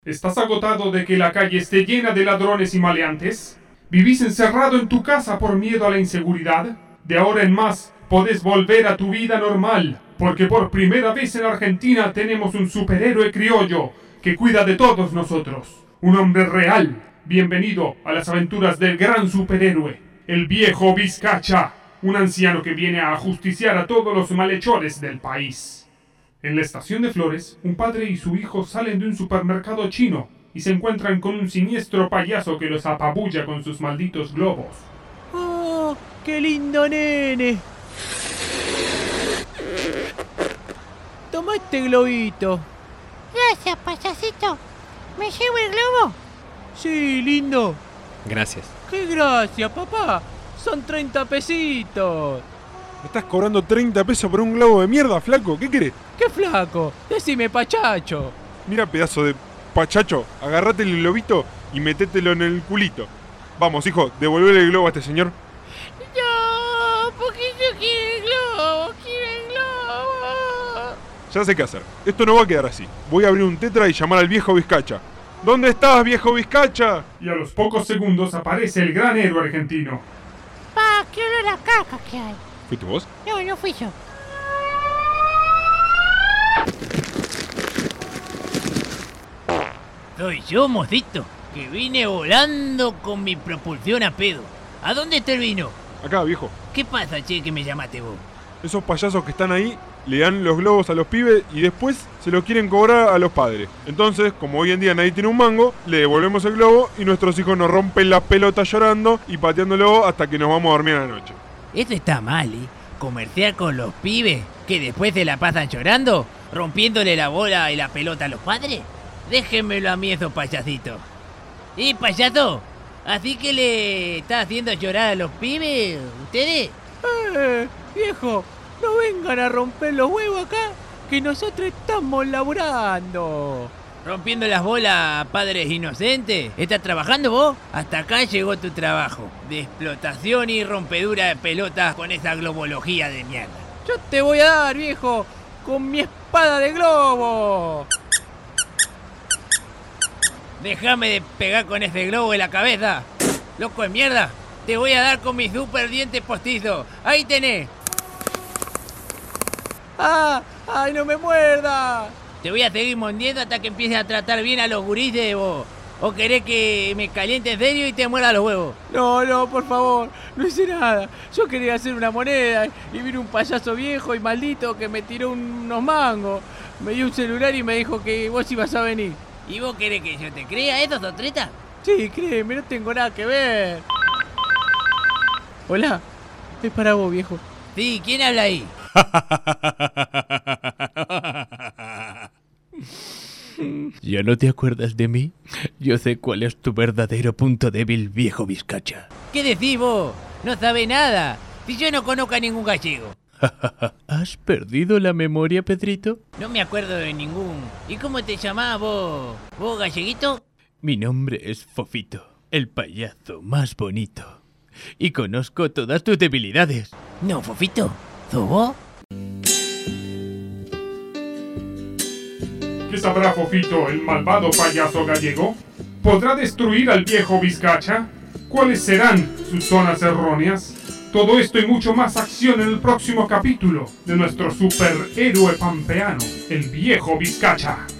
¿Estás agotado de que la calle esté llena de ladrones y maleantes? ¿Vivís encerrado en tu casa por miedo a la inseguridad? De ahora en más, podés volver a tu vida normal, porque por primera vez en Argentina tenemos un superhéroe criollo que cuida de todos nosotros. Un hombre real. Bienvenido a las aventuras del gran superhéroe, el viejo Vizcacha, un anciano que viene a ajusticiar a todos los malhechores del país. En la estación de Flores, un padre y su hijo salen de un supermercado chino y se encuentran con un siniestro payaso que los apabulla con sus malditos globos. ¡Oh, qué lindo nene! Toma este globito. Gracias, payasito. ¿Me llevo el globo? Sí, lindo. Gracias. ¡Qué gracias, papá! Son 30 pesitos. Me estás cobrando 30 pesos por un globo de mierda, flaco. ¿Qué querés? ¡Qué flaco! Decime pachacho. Mira, pedazo de pachacho. Agarrate el globito y metételo en el culito. Vamos, hijo, devolvele el globo a este señor. No, porque yo quiero el globo, Ya sé qué hacer. Esto no va a quedar así. Voy a abrir un tetra y llamar al viejo Vizcacha. ¿Dónde estás, viejo Vizcacha? Y a los pocos segundos aparece el gran héroe argentino. Pa, qué olor a caca que hay. ¿Fuiste vos? No, no fui yo. Soy yo, mocito, que vine volando con mi propulsión a pedo. ¿A dónde está el vino? Acá, viejo. ¿Qué pasa, che, que me llamaste vos? Esos payasos que están ahí le dan los globos a los pibes y después se los quieren cobrar a los padres. Entonces, como hoy en día nadie tiene un mango, le devolvemos el globo y nuestros hijos nos rompen las pelotas llorando y pateándolo hasta que nos vamos a dormir a la noche. Esto está mal, ¿eh? Comerciar con los pibes que después se la pasan llorando, rompiéndole la bola y la pelota a los padres. Déjenmelo a mí esos payasitos. ¿Y payaso? ¿Así que le está haciendo llorar a los pibes ustedes? Viejo, no vengan a romper los huevos acá, que nosotros estamos laburando. ¿Rompiendo las bolas a padres inocentes? ¿Estás trabajando vos? Hasta acá llegó tu trabajo. De explotación y rompedura de pelotas con esa globología de mierda. Yo te voy a dar, viejo, con mi espada de globo. Déjame de pegar con ese globo en la cabeza. Loco de mierda. Te voy a dar con mis super dientes postizos. Ahí tenés. ¡Ah! ¡Ay, no me muerda! Te voy a seguir mordiendo hasta que empieces a tratar bien a los gurises vos. ¿O querés que me caliente en serio y te muerda los huevos? No, por favor, no hice nada. Yo quería hacer una moneda y vino un payaso viejo y maldito que me tiró unos mangos. Me dio un celular y me dijo que vos ibas a venir. ¿Y vos querés que yo te crea eso, Sotreta? Sí, créeme, no tengo nada que ver. Hola, es para vos, viejo. Sí, ¿quién habla ahí? ¿Ya no te acuerdas de mí? Yo sé cuál es tu verdadero punto débil, viejo Vizcacha. ¿Qué decís vos? No sabe nada. Si yo no conozco a ningún gallego. ¿Has perdido la memoria, Pedrito? No me acuerdo de ningún. ¿Y cómo te llamás vos? ¿Vos galleguito? Mi nombre es Fofito, el payaso más bonito. Y conozco todas tus debilidades. No, Fofito. ¿Sos vos? ¿Qué sabrá Fofito, el malvado payaso gallego? ¿Podrá destruir al viejo Vizcacha? ¿Cuáles serán sus zonas erróneas? Todo esto y mucho más acción en el próximo capítulo de nuestro superhéroe pampeano, el viejo Vizcacha.